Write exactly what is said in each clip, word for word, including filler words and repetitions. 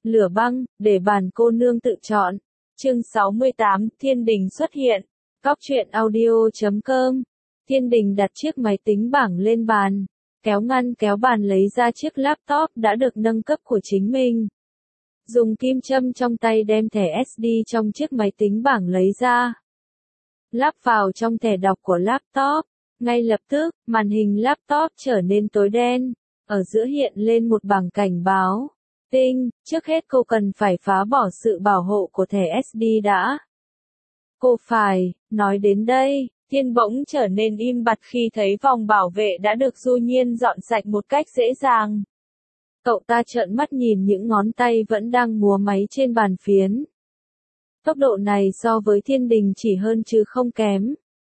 lửa băng, để bản cô nương tự chọn. Chương sáu mươi tám, Thiên Đình xuất hiện. Cóc truyện audio chấm com. Thiên Đình đặt chiếc máy tính bảng lên bàn, kéo ngăn kéo bàn lấy ra chiếc laptop đã được nâng cấp của chính mình. Dùng kim châm trong tay đem thẻ ét đê trong chiếc máy tính bảng lấy ra. Lắp vào trong thẻ đọc của laptop. Ngay lập tức, màn hình laptop trở nên tối đen. Ở giữa hiện lên một bảng cảnh báo. Tinh, trước hết cô cần phải phá bỏ sự bảo hộ của thẻ ét đê đã. Cô phải, nói đến đây, Thiên bỗng trở nên im bặt khi thấy vòng bảo vệ đã được Du Nhiên dọn sạch một cách dễ dàng. Cậu ta trợn mắt nhìn những ngón tay vẫn đang múa máy trên bàn phiến. Tốc độ này so với Thiên Đình chỉ hơn chứ không kém.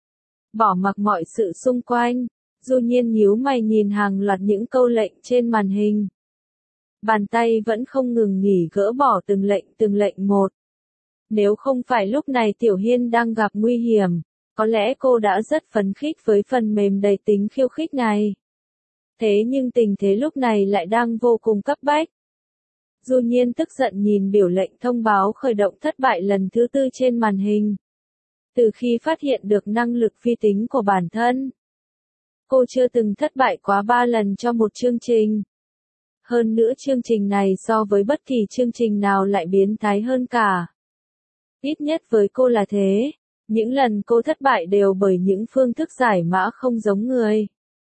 Bỏ mặc mọi sự xung quanh, Du Nhiên nhíu mày nhìn hàng loạt những câu lệnh trên màn hình. Bàn tay vẫn không ngừng nghỉ gỡ bỏ từng lệnh từng lệnh một. Nếu không phải lúc này Tiểu Hiên đang gặp nguy hiểm, có lẽ cô đã rất phấn khích với phần mềm đầy tính khiêu khích này. Thế nhưng tình thế lúc này lại đang vô cùng cấp bách. Du Nhiên tức giận nhìn biểu lệnh thông báo khởi động thất bại lần thứ tư trên màn hình. Từ khi phát hiện được năng lực phi tính của bản thân, cô chưa từng thất bại quá ba lần cho một chương trình. Hơn nữa chương trình này so với bất kỳ chương trình nào lại biến thái hơn cả. Ít nhất với cô là thế, những lần cô thất bại đều bởi những phương thức giải mã không giống người.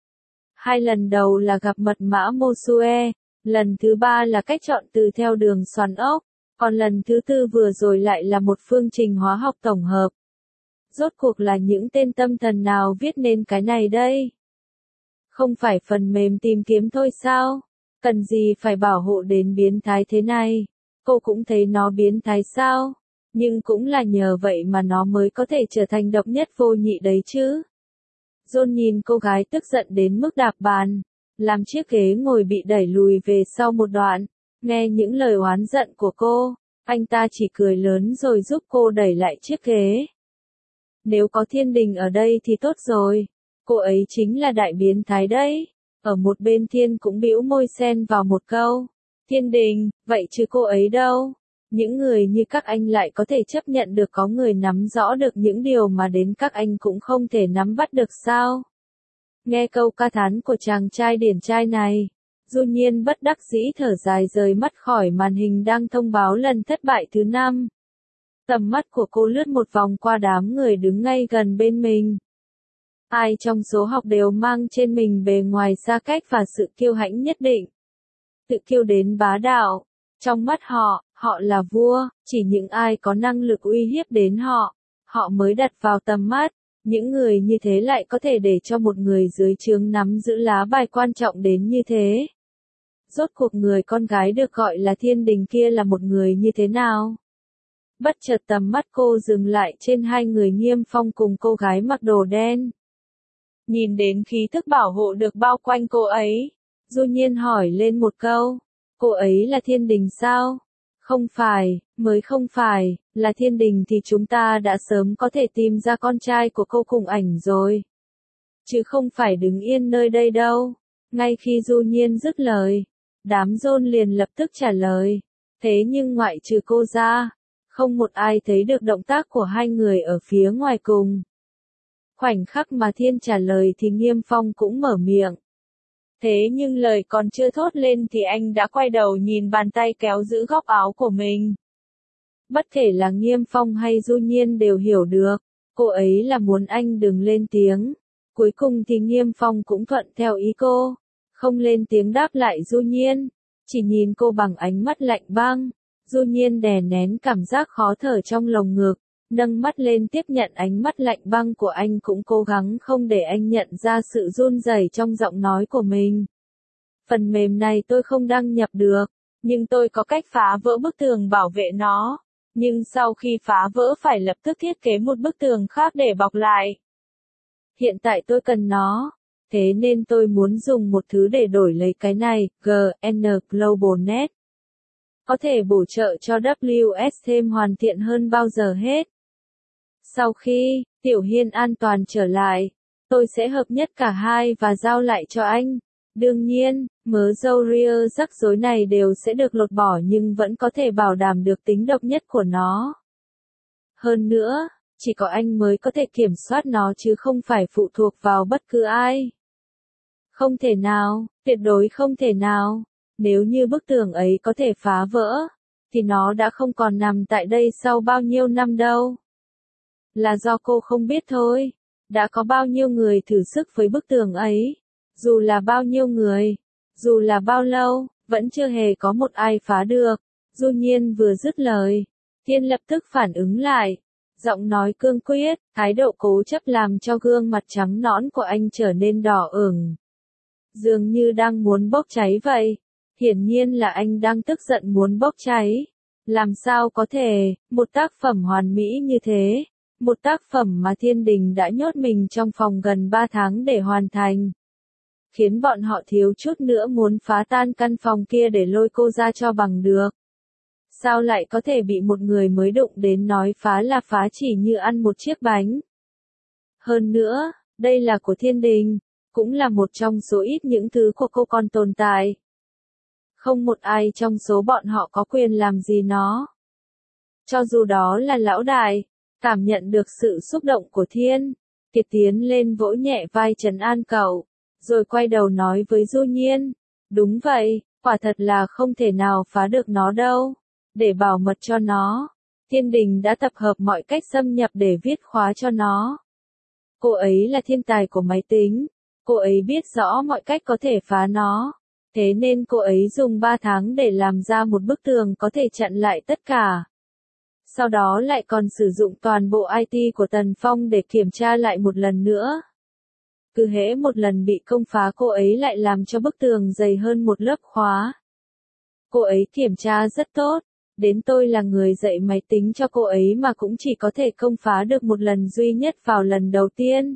Hai lần đầu là gặp mật mã Mosue, lần thứ ba là cách chọn từ theo đường xoắn ốc, còn lần thứ tư vừa rồi lại là một phương trình hóa học tổng hợp. Rốt cuộc là những tên tâm thần nào viết nên cái này đây? Không phải phần mềm tìm kiếm thôi sao? Cần gì phải bảo hộ đến biến thái thế này? Cô cũng thấy nó biến thái sao? Nhưng cũng là nhờ vậy mà nó mới có thể trở thành độc nhất vô nhị đấy chứ. John nhìn cô gái tức giận đến mức đạp bàn, làm chiếc ghế ngồi bị đẩy lùi về sau một đoạn. Nghe những lời oán giận của cô, anh ta chỉ cười lớn rồi giúp cô đẩy lại chiếc ghế. Nếu có Thiên Đình ở đây thì tốt rồi. Cô ấy chính là đại biến thái đấy. Ở một bên Thiên cũng bĩu môi xen vào một câu. Thiên Đình, vậy chứ cô ấy đâu? Những người như các anh lại có thể chấp nhận được có người nắm rõ được những điều mà đến các anh cũng không thể nắm bắt được sao? Nghe câu ca thán của chàng trai điển trai này, Du Nhiên bất đắc dĩ thở dài rời mắt khỏi màn hình đang thông báo lần thất bại thứ năm. Tầm mắt của cô lướt một vòng qua đám người đứng ngay gần bên mình. Ai trong số học đều mang trên mình bề ngoài xa cách và sự kiêu hãnh nhất định. Tự kiêu đến bá đạo. Trong mắt họ, họ là vua, chỉ những ai có năng lực uy hiếp đến họ, họ mới đặt vào tầm mắt. Những người như thế lại có thể để cho một người dưới trướng nắm giữ lá bài quan trọng đến như thế. Rốt cuộc người con gái được gọi là Thiên Đình kia là một người như thế nào? Bất chợt tầm mắt cô dừng lại trên hai người Nghiêm Phong cùng cô gái mặc đồ đen. Nhìn đến khí thức bảo hộ được bao quanh cô ấy, Du Nhiên hỏi lên một câu. Cô ấy là Thiên Đình sao? Không phải, mới không phải, là Thiên Đình thì chúng ta đã sớm có thể tìm ra con trai của cô cùng ảnh rồi. Chứ không phải đứng yên nơi đây đâu. Ngay khi Du Nhiên dứt lời, đám John liền lập tức trả lời. Thế nhưng ngoại trừ cô ra, không một ai thấy được động tác của hai người ở phía ngoài cùng. Khoảnh khắc mà Thiên trả lời thì Nghiêm Phong cũng mở miệng. Thế nhưng lời còn chưa thốt lên thì anh đã quay đầu nhìn bàn tay kéo giữ góc áo của mình. Bất kể là Nghiêm Phong hay Du Nhiên đều hiểu được, cô ấy là muốn anh đừng lên tiếng. Cuối cùng thì Nghiêm Phong cũng thuận theo ý cô, không lên tiếng đáp lại Du Nhiên, chỉ nhìn cô bằng ánh mắt lạnh băng. Du Nhiên đè nén cảm giác khó thở trong lồng ngực, nâng mắt lên tiếp nhận ánh mắt lạnh băng của anh cũng cố gắng không để anh nhận ra sự run rẩy trong giọng nói của mình. Phần mềm này tôi không đăng nhập được, nhưng tôi có cách phá vỡ bức tường bảo vệ nó. Nhưng sau khi phá vỡ phải lập tức thiết kế một bức tường khác để bọc lại. Hiện tại tôi cần nó, thế nên tôi muốn dùng một thứ để đổi lấy cái này, giê en Global Net. Có thể bổ trợ cho vê kép ét thêm hoàn thiện hơn bao giờ hết. Sau khi Tiểu Hiên an toàn trở lại, tôi sẽ hợp nhất cả hai và giao lại cho anh. Đương nhiên, mớ râu ria rắc rối này đều sẽ được lột bỏ nhưng vẫn có thể bảo đảm được tính độc nhất của nó. Hơn nữa, chỉ có anh mới có thể kiểm soát nó chứ không phải phụ thuộc vào bất cứ ai. Không thể nào, tuyệt đối không thể nào. Nếu như bức tường ấy có thể phá vỡ, thì nó đã không còn nằm tại đây sau bao nhiêu năm đâu. Là do cô không biết thôi. Đã có bao nhiêu người thử sức với bức tường ấy. Dù là bao nhiêu người, dù là bao lâu, vẫn chưa hề có một ai phá được. Du Nhiên vừa dứt lời, Thiên lập tức phản ứng lại. Giọng nói cương quyết, thái độ cố chấp làm cho gương mặt trắng nõn của anh trở nên đỏ ửng. Dường như đang muốn bốc cháy vậy. Hiển nhiên là anh đang tức giận muốn bốc cháy. Làm sao có thể, một tác phẩm hoàn mỹ như thế, một tác phẩm mà Thiên Đình đã nhốt mình trong phòng gần ba tháng để hoàn thành. Khiến bọn họ thiếu chút nữa muốn phá tan căn phòng kia để lôi cô ra cho bằng được. Sao lại có thể bị một người mới đụng đến nói phá là phá chỉ như ăn một chiếc bánh. Hơn nữa, đây là của Thiên Đình, cũng là một trong số ít những thứ của cô còn tồn tại. Không một ai trong số bọn họ có quyền làm gì nó. Cho dù đó là lão đại, cảm nhận được sự xúc động của Thiên, Kiệt tiến lên vỗ nhẹ vai trấn an cậu, rồi quay đầu nói với Du Nhiên, đúng vậy, quả thật là không thể nào phá được nó đâu. Để bảo mật cho nó, Thiên Đình đã tập hợp mọi cách xâm nhập để viết khóa cho nó. Cô ấy là thiên tài của máy tính, cô ấy biết rõ mọi cách có thể phá nó. Thế nên cô ấy dùng ba tháng để làm ra một bức tường có thể chặn lại tất cả. Sau đó lại còn sử dụng toàn bộ i tê của Tần Phong để kiểm tra lại một lần nữa. Cứ hễ một lần bị công phá cô ấy lại làm cho bức tường dày hơn một lớp khóa. Cô ấy kiểm tra rất tốt, đến tôi là người dạy máy tính cho cô ấy mà cũng chỉ có thể công phá được một lần duy nhất vào lần đầu tiên.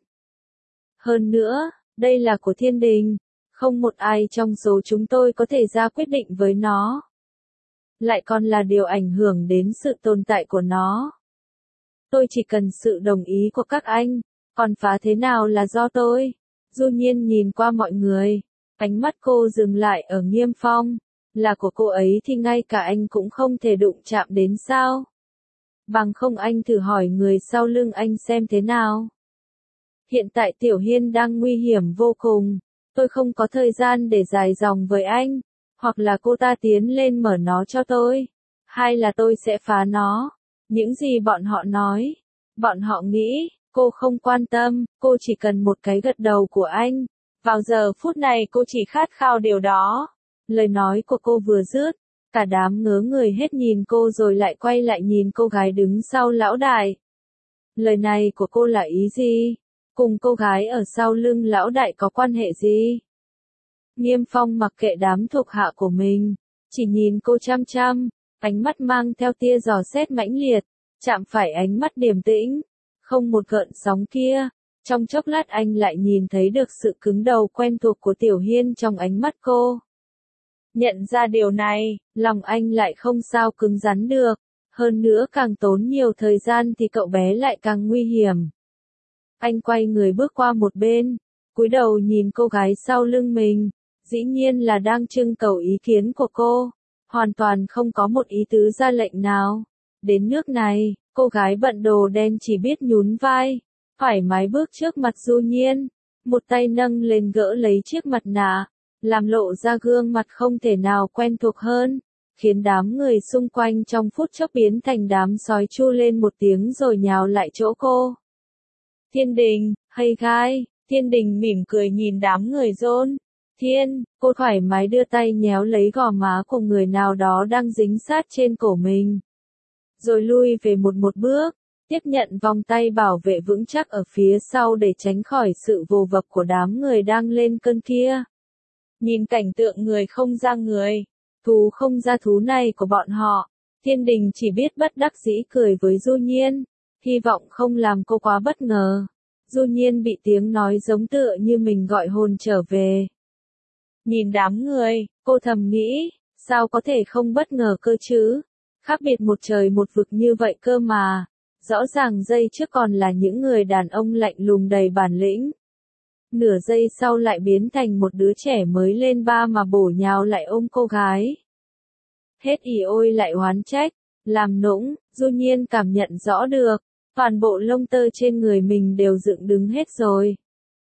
Hơn nữa, đây là của Thiên Đình. Không một ai trong số chúng tôi có thể ra quyết định với nó. Lại còn là điều ảnh hưởng đến sự tồn tại của nó. Tôi chỉ cần sự đồng ý của các anh, còn phá thế nào là do tôi. Du Nhiên nhìn qua mọi người, ánh mắt cô dừng lại ở Nghiêm Phong. Là của cô ấy thì ngay cả anh cũng không thể đụng chạm đến sao. Bằng không anh thử hỏi người sau lưng anh xem thế nào. Hiện tại Tiểu Hiên đang nguy hiểm vô cùng. Tôi không có thời gian để dài dòng với anh, hoặc là cô ta tiến lên mở nó cho tôi, hay là tôi sẽ phá nó. Những gì bọn họ nói, bọn họ nghĩ, cô không quan tâm, cô chỉ cần một cái gật đầu của anh. Vào giờ phút này cô chỉ khát khao điều đó. Lời nói của cô vừa dứt, cả đám ngớ người hết nhìn cô rồi lại quay lại nhìn cô gái đứng sau lão đại. Lời này của cô là ý gì? Cùng cô gái ở sau lưng lão đại có quan hệ gì? Nghiêm Phong mặc kệ đám thuộc hạ của mình, chỉ nhìn cô chăm chăm, ánh mắt mang theo tia dò xét mãnh liệt, chạm phải ánh mắt điềm tĩnh, không một gợn sóng kia. Trong chốc lát anh lại nhìn thấy được sự cứng đầu quen thuộc của Tiểu Hiên trong ánh mắt cô. Nhận ra điều này, lòng anh lại không sao cứng rắn được, hơn nữa càng tốn nhiều thời gian thì cậu bé lại càng nguy hiểm. Anh quay người bước qua một bên, cúi đầu nhìn cô gái sau lưng mình, dĩ nhiên là đang trưng cầu ý kiến của cô, hoàn toàn không có một ý tứ ra lệnh nào. Đến nước này, cô gái bận đồ đen chỉ biết nhún vai, thoải mái bước trước mặt Du Nhiên, một tay nâng lên gỡ lấy chiếc mặt nạ, làm lộ ra gương mặt không thể nào quen thuộc hơn, khiến đám người xung quanh trong phút chốc biến thành đám sói chu lên một tiếng rồi nhào lại chỗ cô. Thiên Đình, hay gai, Thiên Đình mỉm cười nhìn đám người rôn. Thiên, cô thoải mái đưa tay nhéo lấy gò má của người nào đó đang dính sát trên cổ mình. Rồi lui về một một bước, tiếp nhận vòng tay bảo vệ vững chắc ở phía sau để tránh khỏi sự vồ vập của đám người đang lên cơn kia. Nhìn cảnh tượng người không ra người, thú không ra thú này của bọn họ, Thiên Đình chỉ biết bất đắc dĩ cười với Du Nhiên, hy vọng không làm cô quá bất ngờ. Du Nhiên bị tiếng nói giống tựa như mình gọi hồn trở về. Nhìn đám người, cô thầm nghĩ, sao có thể không bất ngờ cơ chứ? Khác biệt một trời một vực như vậy cơ mà. Rõ ràng giây trước còn là những người đàn ông lạnh lùng đầy bản lĩnh. nửa giây sau lại biến thành một đứa trẻ mới lên ba mà bổ nhào lại ôm cô gái. Hết ỉ ôi lại oán trách, làm nũng, Du Nhiên cảm nhận rõ được, toàn bộ lông tơ trên người mình đều dựng đứng hết rồi.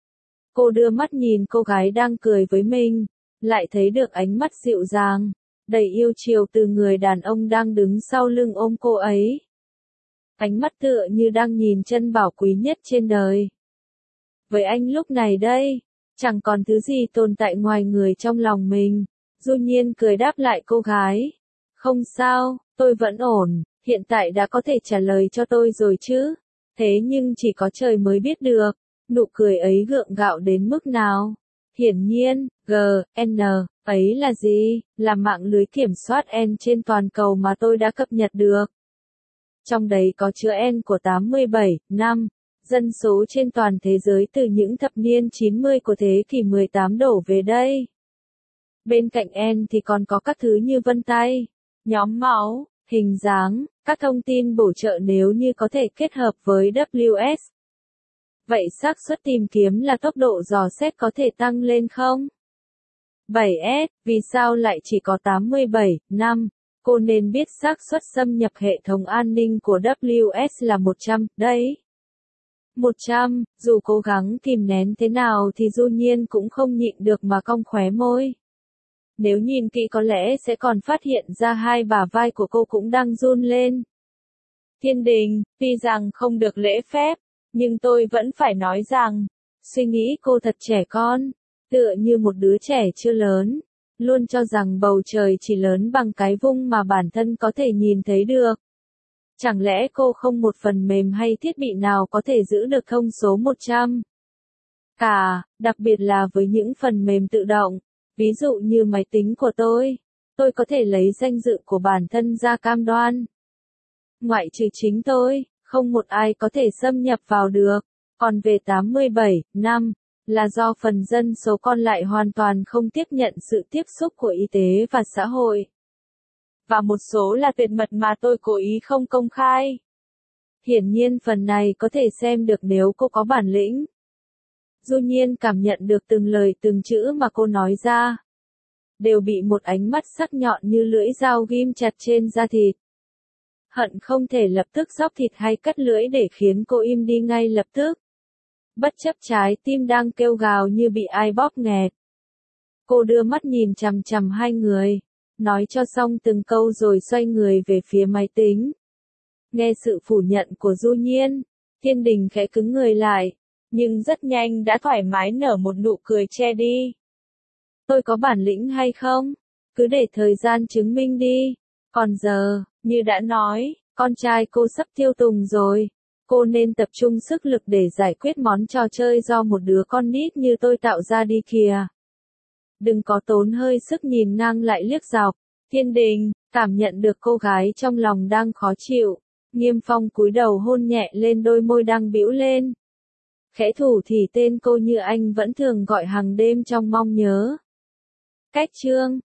Cô đưa mắt nhìn cô gái đang cười với mình, lại thấy được ánh mắt dịu dàng, đầy yêu chiều từ người đàn ông đang đứng sau lưng ôm cô ấy. Ánh mắt tựa như đang nhìn chân bảo quý nhất trên đời. Với anh lúc này đây, chẳng còn thứ gì tồn tại ngoài người trong lòng mình. Du Nhiên cười đáp lại cô gái. Không sao, tôi vẫn ổn, hiện tại đã có thể trả lời cho tôi rồi chứ. Thế nhưng chỉ có trời mới biết được, nụ cười ấy gượng gạo đến mức nào. Hiển nhiên, G, N, ấy là gì? Là mạng lưới kiểm soát N trên toàn cầu mà tôi đã cập nhật được. Trong đấy có chứa N của tám mươi bảy, năm, dân số trên toàn thế giới từ những thập niên chín mươi của thế kỷ mười tám đổ về đây. Bên cạnh N thì còn có các thứ như vân tay, nhóm máu, hình dáng, các thông tin bổ trợ nếu như có thể kết hợp với W S. Vậy xác suất tìm kiếm là tốc độ dò xét có thể tăng lên không? bảy S, vì sao lại chỉ có tám mươi bảy, năm? Cô nên biết xác suất xâm nhập hệ thống an ninh của W S là một trăm, đấy. một trăm, dù cố gắng kìm nén thế nào thì Du Nhiên cũng không nhịn được mà cong khóe môi. Nếu nhìn kỹ có lẽ sẽ còn phát hiện ra hai bả vai của cô cũng đang run lên. Thiên Đình, tuy rằng không được lễ phép, nhưng tôi vẫn phải nói rằng, suy nghĩ cô thật trẻ con, tựa như một đứa trẻ chưa lớn, luôn cho rằng bầu trời chỉ lớn bằng cái vung mà bản thân có thể nhìn thấy được. Chẳng lẽ cô không một phần mềm hay thiết bị nào có thể giữ được thông số một trăm? Cả, đặc biệt là với những phần mềm tự động, ví dụ như máy tính của tôi, tôi có thể lấy danh dự của bản thân ra cam đoan. Ngoại trừ chính tôi, không một ai có thể xâm nhập vào được. Còn về tám mươi bảy, năm, là do phần dân số còn lại hoàn toàn không tiếp nhận sự tiếp xúc của y tế và xã hội. Và một số là tuyệt mật mà tôi cố ý không công khai. Hiển nhiên phần này có thể xem được nếu cô có bản lĩnh. Du Nhiên cảm nhận được từng lời từng chữ mà cô nói ra. Đều bị một ánh mắt sắc nhọn như lưỡi dao ghim chặt trên da thịt. Hận không thể lập tức xóc thịt hay cắt lưỡi để khiến cô im đi ngay lập tức. Bất chấp trái tim đang kêu gào như bị ai bóp nghẹt. Cô đưa mắt nhìn chằm chằm hai người, nói cho xong từng câu rồi xoay người về phía máy tính. Nghe sự phủ nhận của Du Nhiên, Thiên Đình khẽ cứng người lại, nhưng rất nhanh đã thoải mái nở một nụ cười che đi. Tôi có bản lĩnh hay không? Cứ để thời gian chứng minh đi. Còn giờ, như đã nói, con trai cô sắp tiêu tùng rồi. Cô nên tập trung sức lực để giải quyết món trò chơi do một đứa con nít như tôi tạo ra đi kìa. Đừng có tốn hơi sức nhìn ngang lại liếc dọc. Thiên Đình, cảm nhận được cô gái trong lòng đang khó chịu. Nghiêm Phong cúi đầu hôn nhẹ lên đôi môi đang bĩu lên. Khẽ thủ thì tên cô như anh vẫn thường gọi hàng đêm trong mong nhớ. Cách chương